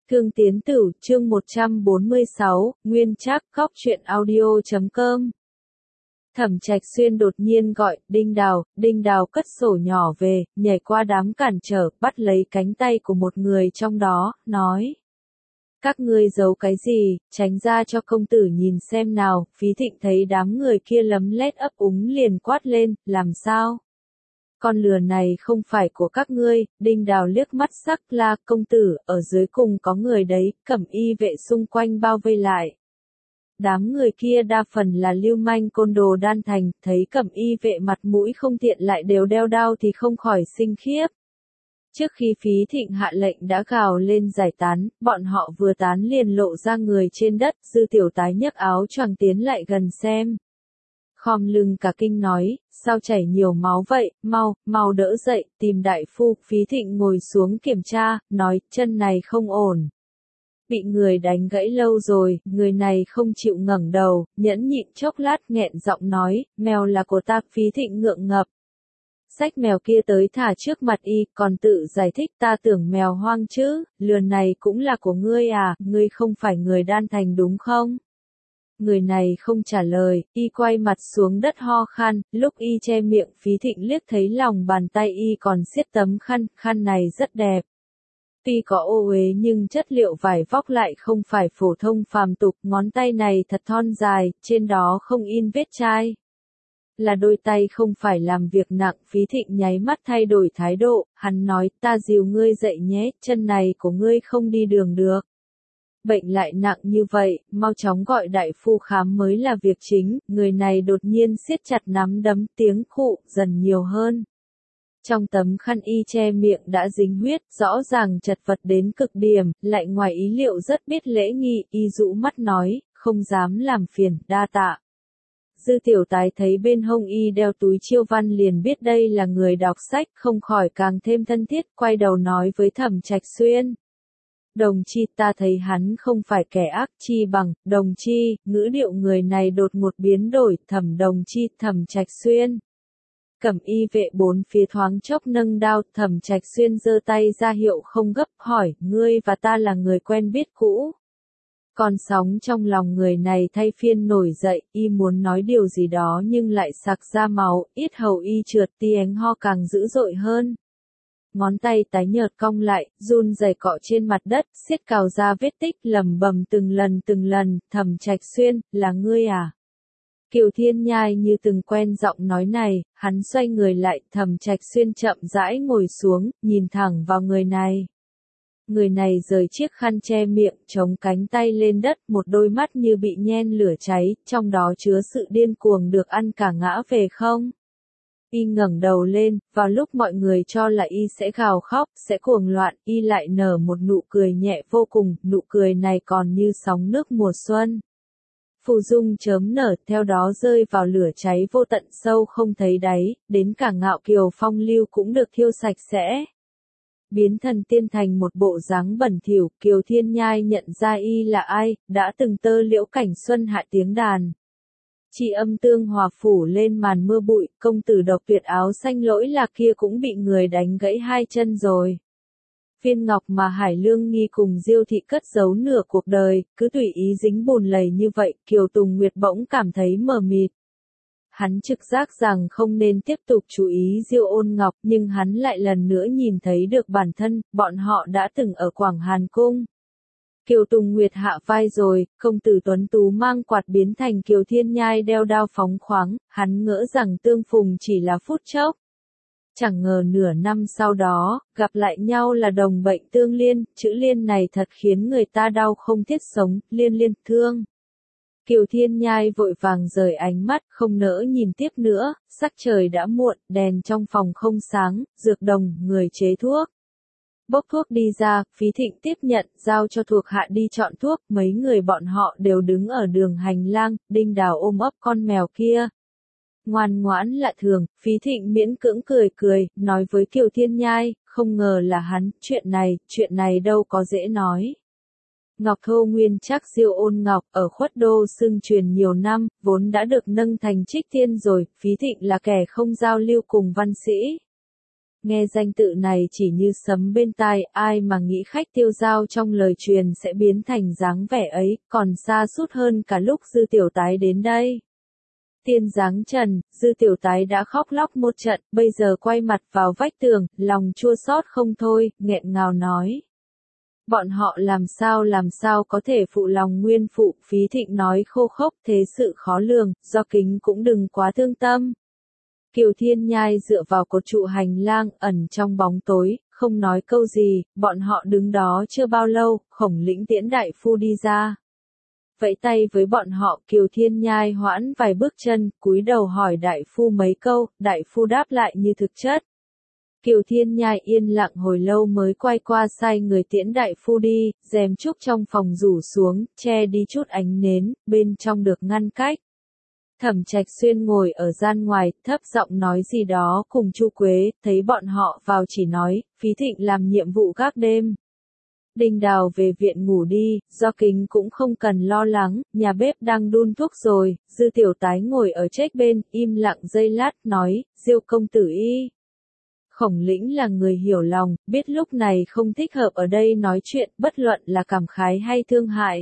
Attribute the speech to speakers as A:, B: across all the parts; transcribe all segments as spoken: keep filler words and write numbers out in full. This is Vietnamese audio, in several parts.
A: Thương Tiến Tử, chương một trăm bốn mươi sáu, Nguyên Trác, Cóc Truyện Audio chấm com. Thẩm Trạch Xuyên đột nhiên gọi, Đinh Đào, Đinh Đào cất sổ nhỏ về, nhảy qua đám cản trở, bắt lấy cánh tay của một người trong đó, nói. Các ngươi giấu cái gì, tránh ra cho công tử nhìn xem nào. Phí Thịnh thấy đám người kia lấm lét ấp úng liền quát lên, làm sao? Con lừa này không phải của các ngươi. Đinh Đào liếc mắt sắc la, công tử, ở dưới cùng có người đấy, cẩm y vệ xung quanh bao vây lại. Đám người kia đa phần là lưu manh côn đồ đan thành, thấy cẩm y vệ mặt mũi không tiện lại đều đeo đao thì không khỏi sinh khiếp. Trước khi Phí Thịnh hạ lệnh đã gào lên giải tán, bọn họ vừa tán liền lộ ra người trên đất, Dư Tiểu Tái nhấc áo choàng tiến lại gần xem. Khom lưng cả kinh nói, sao chảy nhiều máu vậy, mau, mau đỡ dậy, tìm đại phu. Phí Thịnh ngồi xuống kiểm tra, nói, chân này không ổn. Bị người đánh gãy lâu rồi, người này không chịu ngẩng đầu, nhẫn nhịn chốc lát nghẹn giọng nói, mèo là của ta. Phí Thịnh ngượng ngập. Xách mèo kia tới thả trước mặt y, còn tự giải thích, ta tưởng mèo hoang chứ, lừa này cũng là của ngươi à, ngươi không phải người đan thành đúng không? Người này không trả lời, y quay mặt xuống đất ho khan, lúc y che miệng Phí Thịnh liếc thấy lòng bàn tay y còn siết tấm khăn, khăn này rất đẹp. Tuy có ô uế nhưng chất liệu vải vóc lại không phải phổ thông phàm tục, ngón tay này thật thon dài, trên đó không in vết chai. Là đôi tay không phải làm việc nặng. Phí Thịnh nháy mắt thay đổi thái độ, hắn nói, ta dìu ngươi dậy nhé, chân này của ngươi không đi đường được. Bệnh lại nặng như vậy, mau chóng gọi đại phu khám mới là việc chính. Người này đột nhiên siết chặt nắm đấm, tiếng khụ dần nhiều hơn. Trong tấm khăn y che miệng đã dính huyết, rõ ràng chật vật đến cực điểm, lại ngoài ý liệu rất biết lễ nghi, y rũ mắt nói, không dám làm phiền, đa tạ. Dư Tiểu Tái thấy bên hông y đeo túi chiêu văn liền biết đây là người đọc sách, không khỏi càng thêm thân thiết, quay đầu nói với Thẩm Trạch Xuyên. Đồng chi, ta thấy hắn không phải kẻ ác, chi bằng, đồng chi, ngữ điệu người này đột ngột biến đổi, Thẩm đồng chi, Thẩm Trạch Xuyên. Cẩm y vệ bốn phía thoáng chốc nâng đao, Thẩm Trạch Xuyên giơ tay ra hiệu không gấp, hỏi, ngươi và ta là người quen biết cũ. Con sóng trong lòng người này thay phiên nổi dậy, y muốn nói điều gì đó nhưng lại sặc ra máu, yết hầu y trượt, tiếng ho càng dữ dội hơn. Ngón tay tái nhợt cong lại, run rẩy cọ trên mặt đất, siết cào ra vết tích, lẩm bẩm từng lần từng lần, Thẩm Trạch Xuyên, là ngươi à? Kiều Thiên Nhai như từng quen giọng nói này, hắn xoay người lại, Thẩm Trạch Xuyên chậm rãi ngồi xuống, nhìn thẳng vào người này. Người này rời chiếc khăn che miệng, chống cánh tay lên đất, một đôi mắt như bị nhen lửa cháy, trong đó chứa sự điên cuồng được ăn cả ngã về không. Y ngẩng đầu lên, vào lúc mọi người cho là y sẽ gào khóc, sẽ cuồng loạn, y lại nở một nụ cười nhẹ vô cùng, nụ cười này còn như sóng nước mùa xuân. Phù dung chớm nở, theo đó rơi vào lửa cháy vô tận sâu không thấy đáy, đến cả ngạo kiều phong lưu cũng được thiêu sạch sẽ. Biến thần tiên thành một bộ dáng bẩn thỉu, Kiều Thiên Nhai nhận ra y là ai, đã từng tơ liễu cảnh xuân hạ tiếng đàn. Chi âm tương hòa phủ lên màn mưa bụi, công tử độc tuyệt áo xanh lỗi lạc kia cũng bị người đánh gãy hai chân rồi. Viên ngọc mà Hải Lương Nghi cùng Diêu Thị cất giấu nửa cuộc đời, cứ tùy ý dính bùn lầy như vậy, Kiều Tùng Nguyệt bỗng cảm thấy mờ mịt. Hắn trực giác rằng không nên tiếp tục chú ý Diêu Ôn Ngọc, nhưng hắn lại lần nữa nhìn thấy được bản thân, bọn họ đã từng ở Quảng Hàn Cung. Kiều Tùng Nguyệt hạ vai rồi, công tử tuấn tú mang quạt biến thành Kiều Thiên Nhai đeo đao phóng khoáng, hắn ngỡ rằng tương phùng chỉ là phút chốc. Chẳng ngờ nửa năm sau đó, gặp lại nhau là đồng bệnh tương liên, chữ liên này thật khiến người ta đau không thiết sống, liên liên thương. Kiều Thiên Nhai vội vàng rời ánh mắt, không nỡ nhìn tiếp nữa, sắc trời đã muộn, đèn trong phòng không sáng, dược đồng, người chế thuốc. Bốc thuốc đi ra, Phí Thịnh tiếp nhận, giao cho thuộc hạ đi chọn thuốc, mấy người bọn họ đều đứng ở đường hành lang, Đinh Đào ôm ấp con mèo kia. Ngoan ngoãn lạ thường, Phí Thịnh miễn cưỡng cười cười, nói với Kiều Thiên Nhai, không ngờ là hắn, chuyện này, chuyện này đâu có dễ nói. Ngọc Thô Nguyên Trác Diêu Ôn Ngọc, ở Khuất Đô xưng truyền nhiều năm, vốn đã được nâng thành trích tiên rồi, Phí Thịnh là kẻ không giao lưu cùng văn sĩ. Nghe danh tự này chỉ như sấm bên tai, ai mà nghĩ khách tiêu dao trong lời truyền sẽ biến thành dáng vẻ ấy, còn xa sút hơn cả lúc Dư Tiểu Tái đến đây. Tiên dáng trần, Dư Tiểu Tái đã khóc lóc một trận, bây giờ quay mặt vào vách tường, lòng chua xót không thôi, nghẹn ngào nói. Bọn họ làm sao làm sao có thể phụ lòng nguyên phụ, Phí Thịnh nói khô khốc, thế sự khó lường, Do Kính cũng đừng quá thương tâm. Kiều Thiên Nhai dựa vào cột trụ hành lang, ẩn trong bóng tối, không nói câu gì, bọn họ đứng đó chưa bao lâu, Khổng Lĩnh tiễn đại phu đi ra. Vẫy tay với bọn họ, Kiều Thiên Nhai hoãn vài bước chân, cúi đầu hỏi đại phu mấy câu, đại phu đáp lại như thực chất. Kiều Thiên Nhai yên lặng hồi lâu mới quay qua sai người tiễn đại phu đi, rèm trúc trong phòng rủ xuống, che đi chút ánh nến, bên trong được ngăn cách. Thẩm Trạch Xuyên ngồi ở gian ngoài, thấp giọng nói gì đó cùng Chu Quế, thấy bọn họ vào chỉ nói, Phí Thịnh làm nhiệm vụ gác đêm. Đinh Đào về viện ngủ đi, Do Kính cũng không cần lo lắng, nhà bếp đang đun thuốc rồi, Dư Tiểu Tái ngồi ở trách bên, im lặng giây lát, nói, Diêu công tử y. Khổng Lĩnh là người hiểu lòng, biết lúc này không thích hợp ở đây nói chuyện, bất luận là cảm khái hay thương hại.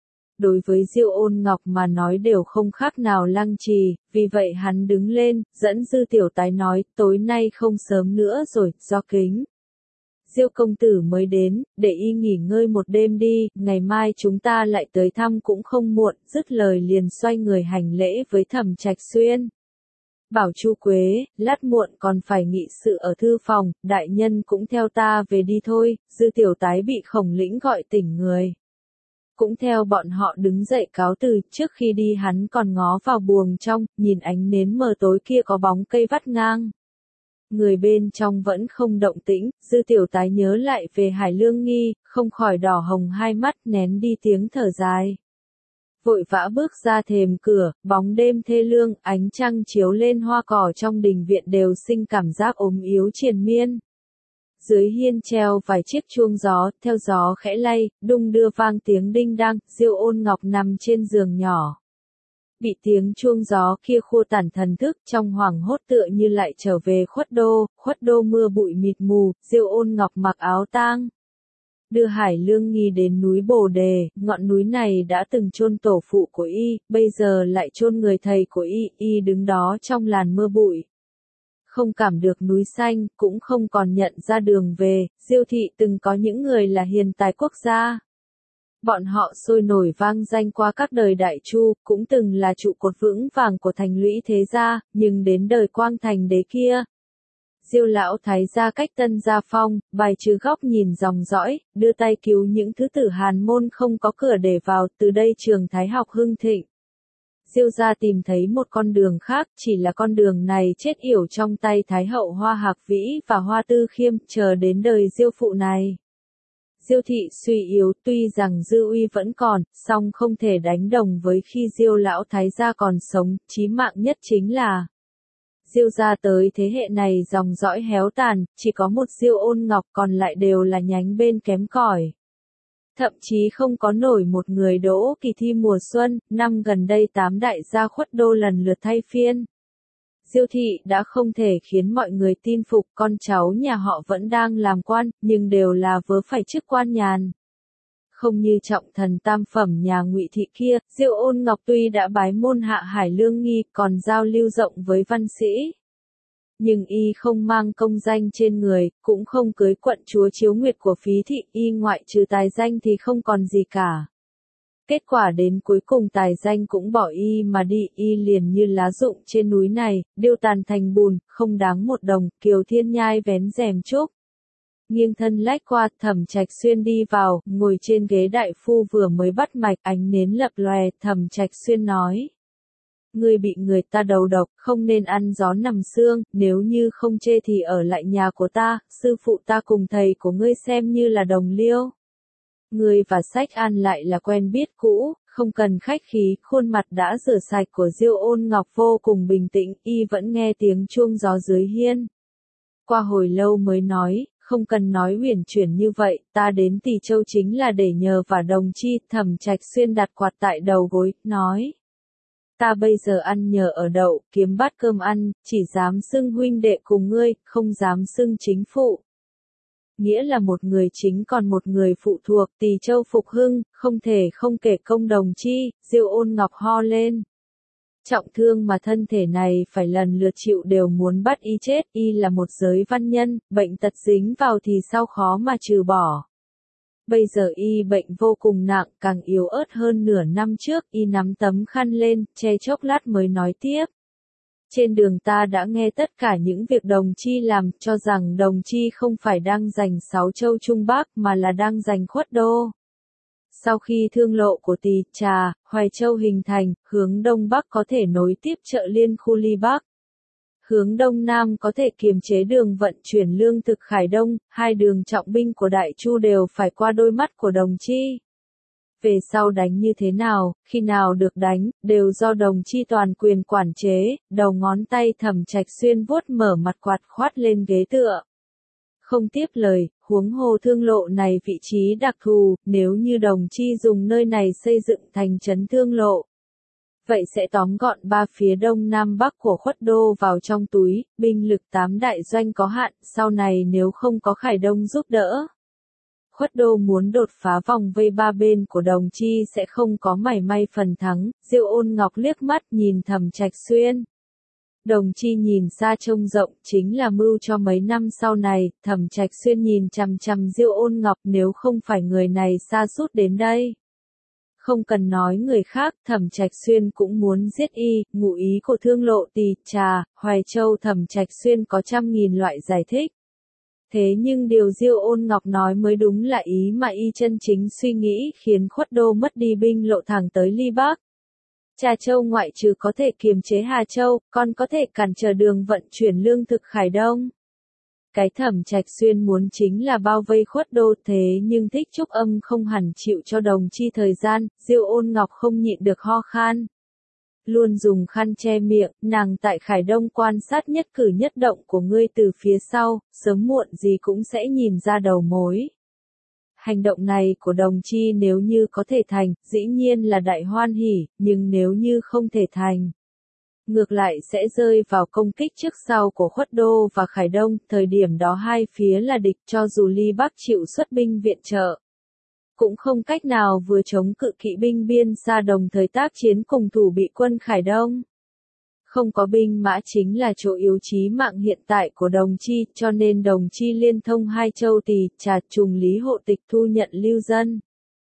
A: Đối với Diêu Ôn Ngọc mà nói đều không khác nào lăng trì, vì vậy hắn đứng lên, dẫn Dư Tiểu Tái nói, tối nay không sớm nữa rồi, Do Kính. Diêu công tử mới đến, để y nghỉ ngơi một đêm đi, ngày mai chúng ta lại tới thăm cũng không muộn, dứt lời liền xoay người hành lễ với Thẩm Trạch Xuyên. Bảo Chu Quế, lát muộn còn phải nghị sự ở thư phòng, đại nhân cũng theo ta về đi thôi, Dư Tiểu Tái bị Khổng Lĩnh gọi tỉnh người. Cũng theo bọn họ đứng dậy cáo từ, trước khi đi hắn còn ngó vào buồng trong, nhìn ánh nến mờ tối kia có bóng cây vắt ngang. Người bên trong vẫn không động tĩnh, Dư Tiểu Tái nhớ lại về Hải Lương Nghi, không khỏi đỏ hồng hai mắt, nén đi tiếng thở dài. Vội vã bước ra thềm cửa, bóng đêm thê lương, ánh trăng chiếu lên hoa cỏ trong đình viện đều sinh cảm giác ốm yếu triền miên. Dưới hiên treo vài chiếc chuông gió, theo gió khẽ lay, đung đưa vang tiếng đinh đăng, Diêu Ôn Ngọc nằm trên giường nhỏ. Bị tiếng chuông gió kia khua tản thần thức, trong hoảng hốt tựa như lại trở về Khuất Đô, Khuất Đô mưa bụi mịt mù, Diêu Ôn Ngọc mặc áo tang. Đưa Hải Lương Nghi đến núi Bồ Đề, ngọn núi này đã từng chôn tổ phụ của y, bây giờ lại chôn người thầy của y, y đứng đó trong làn mưa bụi. Không cảm được núi xanh, cũng không còn nhận ra đường về, Diêu thị từng có những người là hiền tài quốc gia. Bọn họ sôi nổi vang danh qua các đời Đại Chu, cũng từng là trụ cột vững vàng của thành lũy thế gia, nhưng đến đời Quang Thành đế kia. Diêu lão thái gia cách Tân Gia Phong, bài trừ góc nhìn dòng dõi, đưa tay cứu những thứ tử Hàn môn không có cửa để vào, từ đây trường Thái học hưng thịnh. Diêu gia tìm thấy một con đường khác, chỉ là con đường này chết yểu trong tay Thái hậu Hoa Hạc Vĩ và Hoa Tư Khiêm, chờ đến đời Diêu phụ này. Diêu thị suy yếu, tuy rằng dư uy vẫn còn, song không thể đánh đồng với khi Diêu lão thái gia còn sống, chí mạng nhất chính là Diêu gia tới thế hệ này dòng dõi héo tàn, chỉ có một Diêu Ôn Ngọc, còn lại đều là nhánh bên kém cỏi. Thậm chí không có nổi một người đỗ kỳ thi mùa xuân, năm gần đây tám đại gia Khuất Đô lần lượt thay phiên. Diêu thị đã không thể khiến mọi người tin phục, con cháu nhà họ vẫn đang làm quan, nhưng đều là vớ phải chức quan nhàn. Không như trọng thần tam phẩm nhà Ngụy thị kia, Diêu Ôn Ngọc tuy đã bái môn hạ Hải Lương Nghi, còn giao lưu rộng với văn sĩ. Nhưng y không mang công danh trên người, cũng không cưới quận chúa Chiếu Nguyệt của Phí thị, y ngoại trừ tài danh thì không còn gì cả. Kết quả đến cuối cùng tài danh cũng bỏ y mà đi, y liền như lá rụng trên núi này, điêu tàn thành bùn, không đáng một đồng. Kiều Thiên Nhai vén rèm trúc, nghiêng thân lách qua, Thẩm Trạch Xuyên đi vào, ngồi trên ghế đại phu vừa mới bắt mạch, ánh nến lập lòe, Thẩm Trạch Xuyên nói. Ngươi bị người ta đầu độc, không nên ăn gió nằm sương, nếu như không chê thì ở lại nhà của ta, sư phụ ta cùng thầy của ngươi xem như là đồng liêu. Ngươi và Sách An lại là quen biết cũ, không cần khách khí, khuôn mặt đã rửa sạch của Diêu Ôn Ngọc vô cùng bình tĩnh, y vẫn nghe tiếng chuông gió dưới hiên. Qua hồi lâu mới nói, không cần nói huyền chuyển như vậy, ta đến Tỳ Châu chính là để nhờ và đồng chi. Thẩm Trạch Xuyên đặt quạt tại đầu gối, nói. Ta bây giờ ăn nhờ ở đậu, kiếm bát cơm ăn, chỉ dám xưng huynh đệ cùng ngươi, không dám xưng chính phụ. Nghĩa là một người chính còn một người phụ thuộc, Tỳ Châu phục hưng, không thể không kể công đồng chi, Diêu Ôn Ngọc ho lên. Trọng thương mà thân thể này phải lần lượt chịu đều muốn bắt y chết, y là một giới văn nhân, bệnh tật dính vào thì sao khó mà trừ bỏ. Bây giờ y bệnh vô cùng nặng, càng yếu ớt hơn nửa năm trước, y nắm tấm khăn lên, che chốc lát mới nói tiếp. Trên đường ta đã nghe tất cả những việc đồng chi làm, cho rằng đồng chi không phải đang giành sáu châu Trung Bắc mà là đang giành Khuất Đô. Sau khi thương lộ của Tỳ, Trà, Hoài Châu hình thành, hướng Đông Bắc có thể nối tiếp chợ liên khu Ly Bắc. Hướng Đông Nam có thể kiềm chế đường vận chuyển lương thực Khải Đông, hai đường trọng binh của Đại Chu đều phải qua đôi mắt của Đồng Chi. Về sau đánh như thế nào, khi nào được đánh, đều do Đồng Chi toàn quyền quản chế, đầu ngón tay Thẩm Trạch Xuyên vuốt mở mặt quạt khoát lên ghế tựa. Không tiếp lời, huống hồ thương lộ này vị trí đặc thù, nếu như Đồng Chi dùng nơi này xây dựng thành trấn thương lộ. Vậy sẽ tóm gọn ba phía đông nam bắc của Khuất Đô vào trong túi, binh lực tám đại doanh có hạn, sau này nếu không có Khải Đông giúp đỡ. Khuất Đô muốn đột phá vòng vây ba bên của Đồng Chi sẽ không có mảy may phần thắng, Diêu Ôn Ngọc liếc mắt nhìn Thẩm Trạch Xuyên. Đồng Chi nhìn xa trông rộng chính là mưu cho mấy năm sau này, Thẩm Trạch Xuyên nhìn chằm chằm Diêu Ôn Ngọc nếu không phải người này sa sút đến đây. Không cần nói người khác, Thẩm Trạch Xuyên cũng muốn giết y, ngụ ý của thương lộ Tỳ, Trà, Hoài Châu Thẩm Trạch Xuyên có trăm nghìn loại giải thích. Thế nhưng điều Diêu Ôn Ngọc nói mới đúng là ý mà y chân chính suy nghĩ khiến Khuất Đô mất đi binh lộ thẳng tới Ly Bắc. Trà Châu ngoại trừ có thể kiềm chế Hà Châu, còn có thể cản trở đường vận chuyển lương thực Khải Đông. Cái Thẩm Trạch Xuyên muốn chính là bao vây Khuất Đô, thế nhưng Thích Trúc Âm không hẳn chịu cho Đồng Chi thời gian, Diêu Ôn Ngọc không nhịn được ho khan. Luôn dùng khăn che miệng, nàng tại Khải Đông quan sát nhất cử nhất động của ngươi từ phía sau, sớm muộn gì cũng sẽ nhìn ra đầu mối. Hành động này của Đồng Chi nếu như có thể thành, dĩ nhiên là đại hoan hỉ, nhưng nếu như không thể thành, ngược lại sẽ rơi vào công kích trước sau của Khuất Đô và Khải Đông, thời điểm đó hai phía là địch, cho dù Ly Bắc chịu xuất binh viện trợ, cũng không cách nào vừa chống cự kỵ binh biên xa đồng thời tác chiến cùng thủ bị quân Khải Đông. Không có binh mã chính là chỗ yếu chí mạng hiện tại của Đồng Chi, cho nên Đồng Chi liên thông hai châu Tỳ, Trà, Trùng Lý hộ tịch thu nhận lưu dân.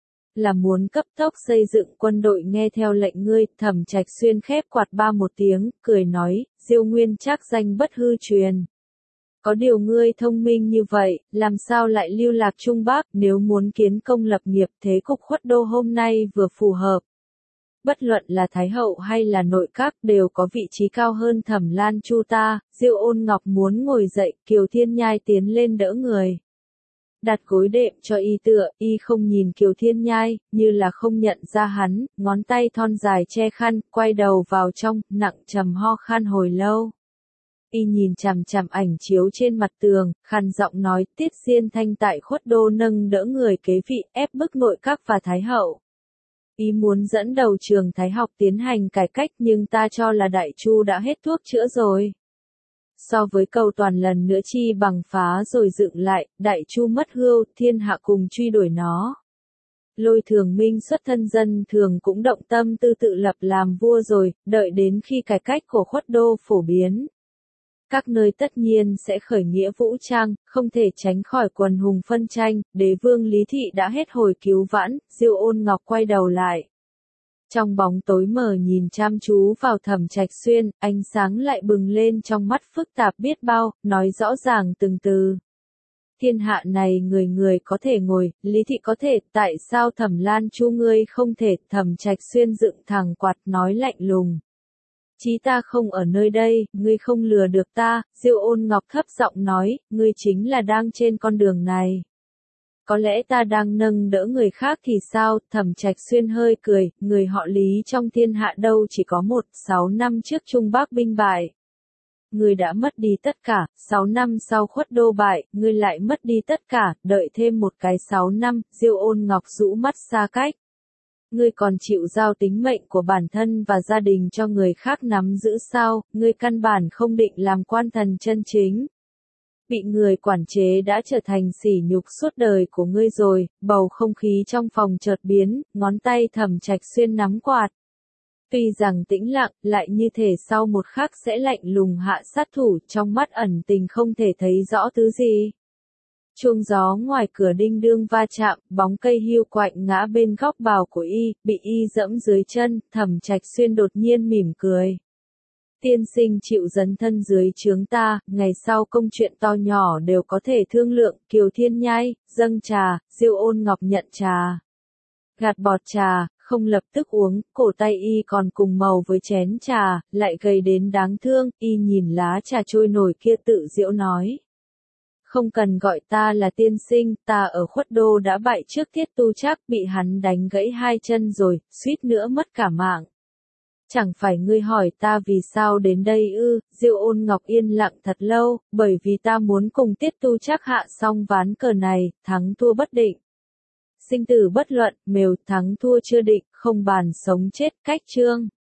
A: Là muốn cấp tốc xây dựng quân đội nghe theo lệnh ngươi. Thẩm Trạch Xuyên khép quạt ba một tiếng, cười nói, Diêu Nguyên Trác danh bất hư truyền. Có điều ngươi thông minh như vậy, làm sao lại lưu lạc Trung Bắc, nếu muốn kiến công lập nghiệp thế cục Khuất Đô hôm nay vừa phù hợp. Bất luận là Thái Hậu hay là nội các đều có vị trí cao hơn Thẩm Lan Chu ta. Diêu Ôn Ngọc muốn ngồi dậy, Kiều Thiên Nhai tiến lên đỡ người. Đặt gối đệm cho y tựa, y không nhìn Kiều Thiên Nhai, như là không nhận ra hắn, ngón tay thon dài che khăn, quay đầu vào trong, nặng trầm ho khan hồi lâu. Y nhìn chằm chằm ảnh chiếu trên mặt tường, khàn giọng nói, Tiết Diên Thanh tại Khuất Đô nâng đỡ người kế vị, ép bức nội các và Thái Hậu. Y muốn dẫn đầu trường Thái học tiến hành cải cách nhưng ta cho là Đại Chu đã hết thuốc chữa rồi. So với câu toàn lần nữa chi bằng phá rồi dựng lại, Đại Chu mất hươu, thiên hạ cùng truy đuổi nó. Lôi Thường Minh xuất thân dân thường cũng động tâm tư tự lập làm vua rồi, đợi đến khi cải cách của Khuất Đô phổ biến. Các nơi tất nhiên sẽ khởi nghĩa vũ trang, không thể tránh khỏi quần hùng phân tranh, đế vương Lý Thị đã hết hồi cứu vãn, Diêu Ôn Ngọc quay đầu lại. Trong bóng tối mờ nhìn chăm chú vào Thẩm Trạch Xuyên, ánh sáng lại bừng lên trong mắt phức tạp biết bao, nói rõ ràng từng từ. Thiên hạ này người người có thể ngồi, Lý Thị có thể, tại sao Thẩm Lan Chu ngươi không thể? Thẩm Trạch Xuyên dựng thẳng quạt nói lạnh lùng. Chí ta không ở nơi đây, ngươi không lừa được ta. Diêu Ôn Ngọc thấp giọng nói, ngươi chính là đang trên con đường này. Có lẽ ta đang nâng đỡ người khác thì sao? Thẩm Trạch Xuyên hơi cười, người họ Lý trong thiên hạ đâu chỉ có một, sáu năm trước Trung Bắc binh bại. Ngươi đã mất đi tất cả, sáu năm sau Khuất Đô bại, ngươi lại mất đi tất cả, đợi thêm một cái sáu năm, Diêu Ôn Ngọc rũ mắt xa cách. Ngươi còn chịu giao tính mệnh của bản thân và gia đình cho người khác nắm giữ sao, ngươi căn bản không định làm quan thần chân chính. Bị người quản chế đã trở thành sỉ nhục suốt đời của ngươi rồi, bầu không khí trong phòng chợt biến, ngón tay Thẩm Trạch Xuyên nắm quạt. Tuy rằng tĩnh lặng, lại như thể sau một khắc sẽ lạnh lùng hạ sát thủ, trong mắt ẩn tình không thể thấy rõ thứ gì. Chuông gió ngoài cửa đinh đương va chạm, bóng cây hiu quạnh ngã bên góc bào của y, bị y dẫm dưới chân, Thẩm Trạch Xuyên đột nhiên mỉm cười. Tiên sinh chịu dấn thân dưới trướng ta, ngày sau công chuyện to nhỏ đều có thể thương lượng, Kiều Thiên Nhai, dâng trà, Diêu Ôn Ngọc nhận trà. Gạt bọt trà, không lập tức uống, cổ tay y còn cùng màu với chén trà, lại gầy đến đáng thương, y nhìn lá trà trôi nổi kia tự giễu nói. Không cần gọi ta là tiên sinh, ta ở Khuất Đô đã bại trước Tiết Tu Trác, bị hắn đánh gãy hai chân rồi, suýt nữa mất cả mạng. Chẳng phải ngươi hỏi ta vì sao đến đây ư, Diêu Ôn Ngọc yên lặng thật lâu, bởi vì ta muốn cùng Tiết Tu Trác hạ xong ván cờ này, thắng thua bất định. Sinh tử bất luận, mều thắng thua chưa định, không bàn sống chết, cách chương.